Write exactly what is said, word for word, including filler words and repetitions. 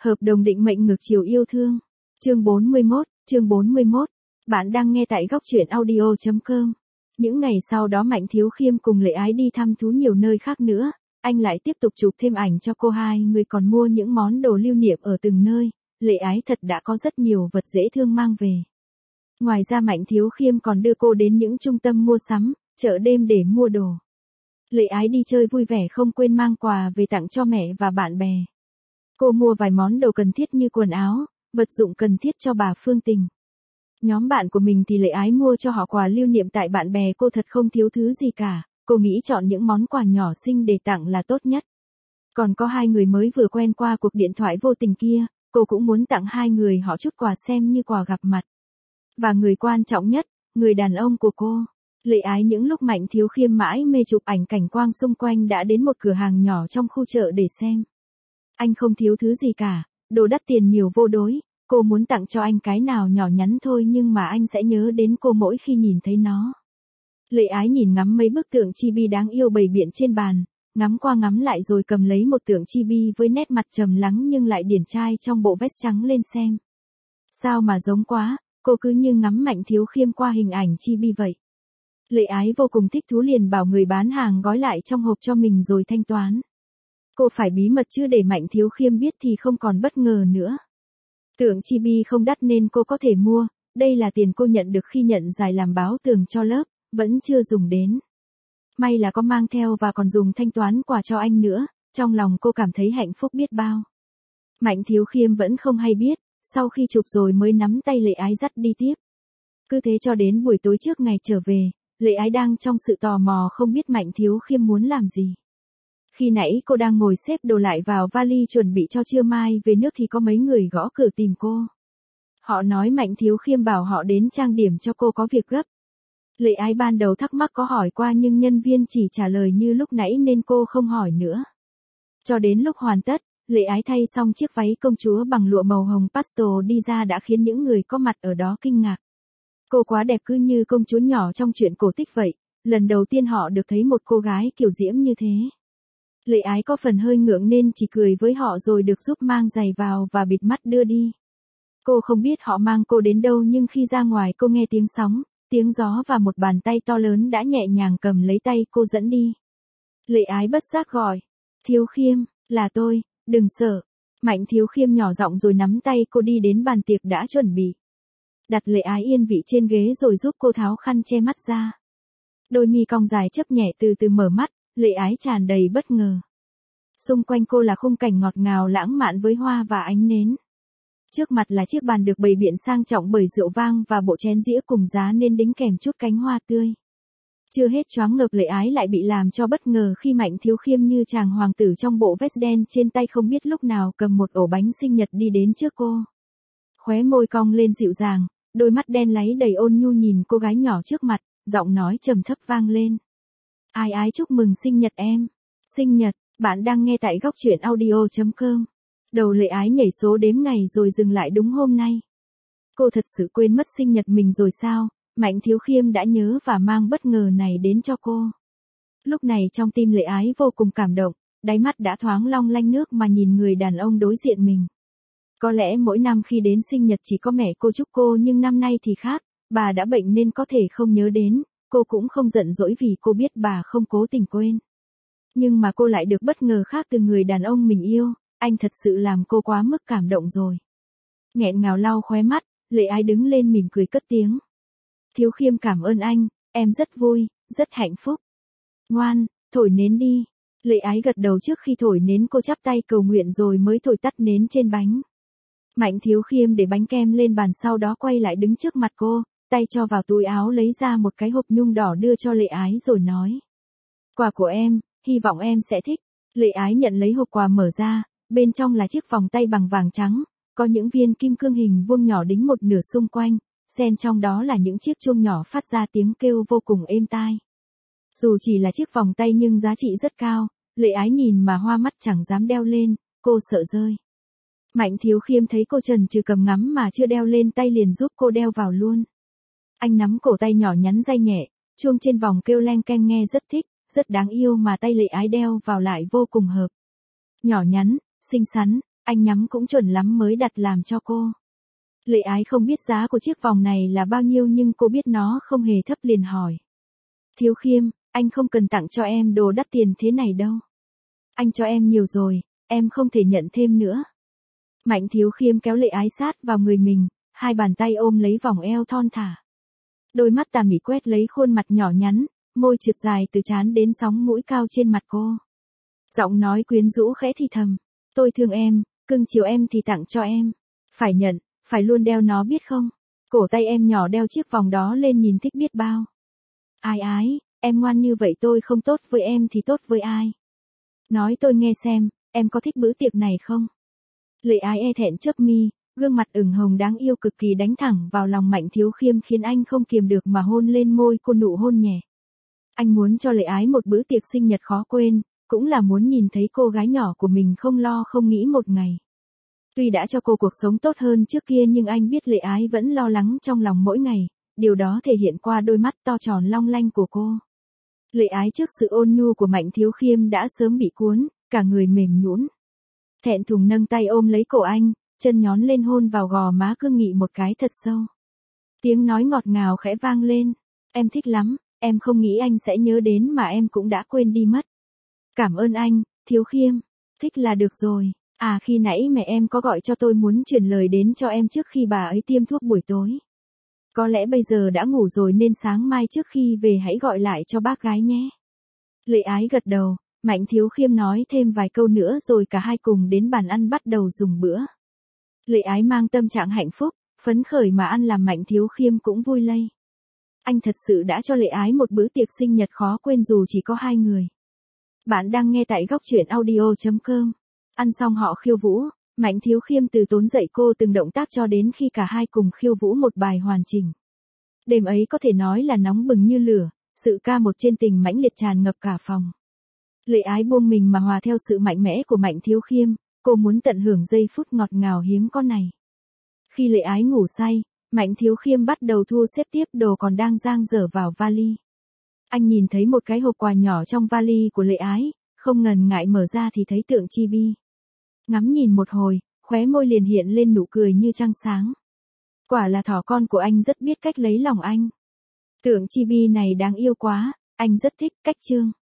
Hợp đồng định mệnh ngược chiều yêu thương. Chương bốn mươi mốt, chương bốn mươi mốt. Bạn đang nghe tại góc truyện audio chấm com. Những ngày sau đó Mạnh Thiếu Khiêm cùng Lệ Ái đi thăm thú nhiều nơi khác nữa, anh lại tiếp tục chụp thêm ảnh cho cô, hai người còn mua những món đồ lưu niệm ở từng nơi. Lệ Ái thật đã có rất nhiều vật dễ thương mang về. Ngoài ra Mạnh Thiếu Khiêm còn đưa cô đến những trung tâm mua sắm, chợ đêm để mua đồ. Lệ Ái đi chơi vui vẻ không quên mang quà về tặng cho mẹ và bạn bè. Cô mua vài món đồ cần thiết như quần áo, vật dụng cần thiết cho bà Phương Tình. Nhóm bạn của mình thì Lệ Ái mua cho họ quà lưu niệm, tại bạn bè cô thật không thiếu thứ gì cả, cô nghĩ chọn những món quà nhỏ xinh để tặng là tốt nhất. Còn có hai người mới vừa quen qua cuộc điện thoại vô tình kia, cô cũng muốn tặng hai người họ chút quà xem như quà gặp mặt. Và người quan trọng nhất, người đàn ông của cô. Lệ Ái những lúc Mạnh Thiếu Khiêm mãi mê chụp ảnh cảnh quang xung quanh đã đến một cửa hàng nhỏ trong khu chợ để xem. Anh không thiếu thứ gì cả, đồ đắt tiền nhiều vô đối, cô muốn tặng cho anh cái nào nhỏ nhắn thôi nhưng mà anh sẽ nhớ đến cô mỗi khi nhìn thấy nó. Lệ Ái nhìn ngắm mấy bức tượng chibi đáng yêu bày biện trên bàn, ngắm qua ngắm lại rồi cầm lấy một tượng chibi với nét mặt trầm lắng nhưng lại điển trai trong bộ vest trắng lên xem. Sao mà giống quá, cô cứ như ngắm Mạnh Thiếu Khiêm qua hình ảnh chibi vậy. Lệ Ái vô cùng thích thú liền bảo người bán hàng gói lại trong hộp cho mình rồi thanh toán. Cô phải bí mật chứ để Mạnh Thiếu Khiêm biết thì không còn bất ngờ nữa. Tượng chibi không đắt nên cô có thể mua, đây là tiền cô nhận được khi nhận giải làm báo tường cho lớp, vẫn chưa dùng đến. May là có mang theo và còn dùng thanh toán quà cho anh nữa, trong lòng cô cảm thấy hạnh phúc biết bao. Mạnh Thiếu Khiêm vẫn không hay biết, sau khi chụp rồi mới nắm tay Lệ Ái dắt đi tiếp. Cứ thế cho đến buổi tối trước ngày trở về, Lệ Ái đang trong sự tò mò không biết Mạnh Thiếu Khiêm muốn làm gì. Khi nãy cô đang ngồi xếp đồ lại vào vali chuẩn bị cho trưa mai về nước thì có mấy người gõ cửa tìm cô. Họ nói Mạnh Thiếu Khiêm bảo họ đến trang điểm cho cô có việc gấp. Lệ Ái ban đầu thắc mắc có hỏi qua nhưng nhân viên chỉ trả lời như lúc nãy nên cô không hỏi nữa. Cho đến lúc hoàn tất, Lệ Ái thay xong chiếc váy công chúa bằng lụa màu hồng pastel đi ra đã khiến những người có mặt ở đó kinh ngạc. Cô quá đẹp cứ như công chúa nhỏ trong truyện cổ tích vậy, lần đầu tiên họ được thấy một cô gái kiểu diễm như thế. Lệ Ái có phần hơi ngượng nên chỉ cười với họ rồi được giúp mang giày vào và bịt mắt đưa đi. Cô không biết họ mang cô đến đâu nhưng khi ra ngoài cô nghe tiếng sóng, tiếng gió và một bàn tay to lớn đã nhẹ nhàng cầm lấy tay cô dẫn đi. Lệ Ái bất giác gọi, Thiếu Khiêm, là tôi, đừng sợ. Mạnh Thiếu Khiêm nhỏ giọng rồi nắm tay cô đi đến bàn tiệc đã chuẩn bị. Đặt Lệ Ái yên vị trên ghế rồi giúp cô tháo khăn che mắt ra. Đôi mi cong dài chớp nhẹ từ từ mở mắt, Lệ Ái tràn đầy bất ngờ. Xung quanh cô là khung cảnh ngọt ngào lãng mạn với hoa và ánh nến. Trước mặt là chiếc bàn được bày biện sang trọng bởi rượu vang và bộ chén dĩa cùng giá nên đính kèm chút cánh hoa tươi. Chưa hết choáng ngợp Lệ Ái lại bị làm cho bất ngờ khi Mạnh Thiếu Khiêm như chàng hoàng tử trong bộ vest đen trên tay không biết lúc nào cầm một ổ bánh sinh nhật đi đến trước cô. Khóe môi cong lên dịu dàng, đôi mắt đen láy đầy ôn nhu nhìn cô gái nhỏ trước mặt, giọng nói trầm thấp vang lên. Ai ái chúc mừng sinh nhật em. Sinh nhật, bạn đang nghe tại góc truyện audio chấm com. Đầu Lệ Ái nhảy số đếm ngày rồi dừng lại đúng hôm nay. Cô thật sự quên mất sinh nhật mình rồi sao? Mạnh Thiếu Khiêm đã nhớ và mang bất ngờ này đến cho cô. Lúc này trong tim Lệ Ái vô cùng cảm động, đáy mắt đã thoáng long lanh nước mà nhìn người đàn ông đối diện mình. Có lẽ mỗi năm khi đến sinh nhật chỉ có mẹ cô chúc cô nhưng năm nay thì khác, bà đã bệnh nên có thể không nhớ đến, cô cũng không giận dỗi vì cô biết bà không cố tình quên. Nhưng mà cô lại được bất ngờ khác từ người đàn ông mình yêu, anh thật sự làm cô quá mức cảm động rồi. Nghẹn ngào lau khóe mắt, Lệ Ái đứng lên mỉm cười cất tiếng. Thiếu Khiêm cảm ơn anh, em rất vui, rất hạnh phúc. Ngoan, thổi nến đi. Lệ Ái gật đầu trước khi thổi nến cô chắp tay cầu nguyện rồi mới thổi tắt nến trên bánh. Mạnh Thiếu Khiêm để bánh kem lên bàn sau đó quay lại đứng trước mặt cô, tay cho vào túi áo lấy ra một cái hộp nhung đỏ đưa cho Lệ Ái rồi nói. Quà của em, hy vọng em sẽ thích. Lệ Ái nhận lấy hộp quà mở ra, bên trong là chiếc vòng tay bằng vàng trắng, có những viên kim cương hình vuông nhỏ đính một nửa xung quanh, xen trong đó là những chiếc chuông nhỏ phát ra tiếng kêu vô cùng êm tai. Dù chỉ là chiếc vòng tay nhưng giá trị rất cao, Lệ Ái nhìn mà hoa mắt chẳng dám đeo lên, cô sợ rơi. Mạnh Thiếu Khiêm thấy cô chần chừ cầm ngắm mà chưa đeo lên tay liền giúp cô đeo vào luôn. Anh nắm cổ tay nhỏ nhắn day nhẹ, chuông trên vòng kêu leng keng nghe rất thích, rất đáng yêu mà tay Lệ Ái đeo vào lại vô cùng hợp. Nhỏ nhắn, xinh xắn, anh nhắm cũng chuẩn lắm mới đặt làm cho cô. Lệ Ái không biết giá của chiếc vòng này là bao nhiêu nhưng cô biết nó không hề thấp liền hỏi. Thiếu Khiêm, anh không cần tặng cho em đồ đắt tiền thế này đâu. Anh cho em nhiều rồi, em không thể nhận thêm nữa. Mạnh Thiếu Khiêm kéo Lệ Ái sát vào người mình, hai bàn tay ôm lấy vòng eo thon thả. Đôi mắt tà mị quét lấy khuôn mặt nhỏ nhắn, môi trượt dài từ trán đến sóng mũi cao trên mặt cô. Giọng nói quyến rũ khẽ thì thầm. Tôi thương em, cưng chiều em thì tặng cho em. Phải nhận, phải luôn đeo nó biết không? Cổ tay em nhỏ đeo chiếc vòng đó lên nhìn thích biết bao. Ai ái, em ngoan như vậy tôi không tốt với em thì tốt với ai? Nói tôi nghe xem, em có thích bữa tiệc này không? Lệ Ái e thẹn chớp mi, gương mặt ửng hồng đáng yêu cực kỳ đánh thẳng vào lòng Mạnh Thiếu Khiêm khiến anh không kiềm được mà hôn lên môi cô nụ hôn nhẹ. Anh muốn cho Lệ Ái một bữa tiệc sinh nhật khó quên, cũng là muốn nhìn thấy cô gái nhỏ của mình không lo không nghĩ một ngày. Tuy đã cho cô cuộc sống tốt hơn trước kia nhưng anh biết Lệ Ái vẫn lo lắng trong lòng mỗi ngày, điều đó thể hiện qua đôi mắt to tròn long lanh của cô. Lệ Ái trước sự ôn nhu của Mạnh Thiếu Khiêm đã sớm bị cuốn, cả người mềm nhũn. Thẹn thùng nâng tay ôm lấy cổ anh, chân nhón lên hôn vào gò má cương nghị một cái thật sâu. Tiếng nói ngọt ngào khẽ vang lên. Em thích lắm, em không nghĩ anh sẽ nhớ đến mà em cũng đã quên đi mất. Cảm ơn anh, Thiếu Khiêm. Thích là được rồi. À khi nãy mẹ em có gọi cho tôi muốn truyền lời đến cho em trước khi bà ấy tiêm thuốc buổi tối. Có lẽ bây giờ đã ngủ rồi nên sáng mai trước khi về hãy gọi lại cho bác gái nhé. Lệ Ái gật đầu, Mạnh Thiếu Khiêm nói thêm vài câu nữa rồi cả hai cùng đến bàn ăn bắt đầu dùng bữa. Lệ Ái mang tâm trạng hạnh phúc, phấn khởi mà ăn làm Mạnh Thiếu Khiêm cũng vui lây. Anh thật sự đã cho Lệ Ái một bữa tiệc sinh nhật khó quên dù chỉ có hai người. Bạn đang nghe tại góc truyện audio chấm com. Ăn xong họ khiêu vũ, Mạnh Thiếu Khiêm từ tốn dạy cô từng động tác cho đến khi cả hai cùng khiêu vũ một bài hoàn chỉnh. Đêm ấy có thể nói là nóng bừng như lửa, sự ca một trên tình mãnh liệt tràn ngập cả phòng. Lệ Ái buông mình mà hòa theo sự mạnh mẽ của Mạnh Thiếu Khiêm, cô muốn tận hưởng giây phút ngọt ngào hiếm có này. Khi Lệ Ái ngủ say, Mạnh Thiếu Khiêm bắt đầu thu xếp tiếp đồ còn đang dang dở vào vali. Anh nhìn thấy một cái hộp quà nhỏ trong vali của Lệ Ái, không ngần ngại mở ra thì thấy tượng chibi. Ngắm nhìn một hồi, khóe môi liền hiện lên nụ cười như trăng sáng. Quả là thỏ con của anh rất biết cách lấy lòng anh. Tượng chibi này đáng yêu quá, anh rất thích cách trương.